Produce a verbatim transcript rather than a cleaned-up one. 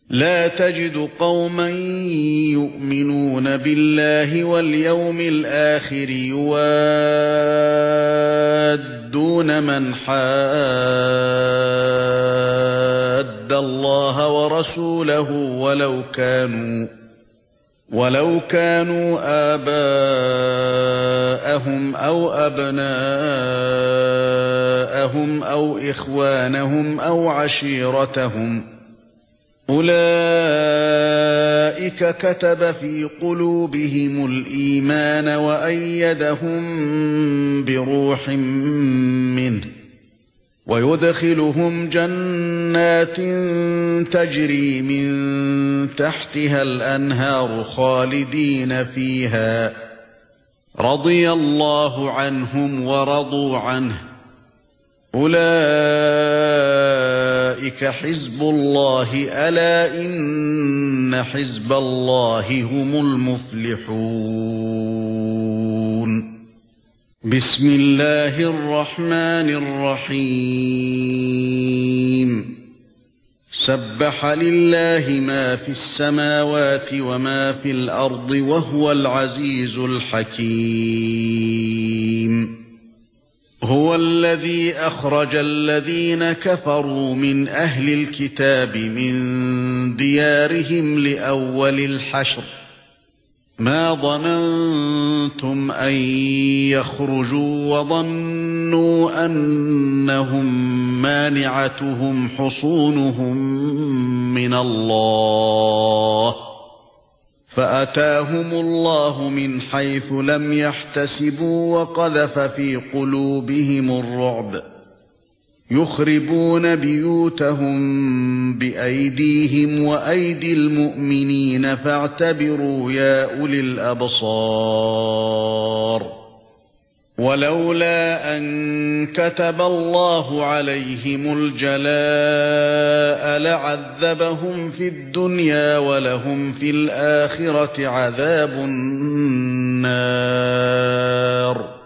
لا تجد قوما يؤمنون بالله واليوم الآخر يوادون من حاد الله ورسوله ولو كانوا ولو كانوا آباءهم أو أبناءهم أو إخوانهم أو عشيرتهم أولئك كتب في قلوبهم الإيمان وأيدهم بروح منه ويدخلهم جنات تجري من تحتها الأنهار خالدين فيها رضي الله عنهم ورضوا عنه أولئك حزب الله ألا إن حزب الله هم المفلحون بسم الله الرحمن الرحيم سبح لله ما في السماوات وما في الأرض وهو العزيز الحكيم هو الذي أخرج الذين كفروا من أهل الكتاب من ديارهم لأول الحشر ما ظننتم أن يخرجوا وظنوا أنهم مانعتهم حصونهم من الله فأتاهم الله من حيث لم يحتسبوا وقذف في قلوبهم الرعب يخربون بيوتهم بأيديهم وأيدي المؤمنين فاعتبروا يا أولي الأبصار ولولا أن كتب الله عليهم الجلاء لعذبهم في الدنيا ولهم في الآخرة عذاب النار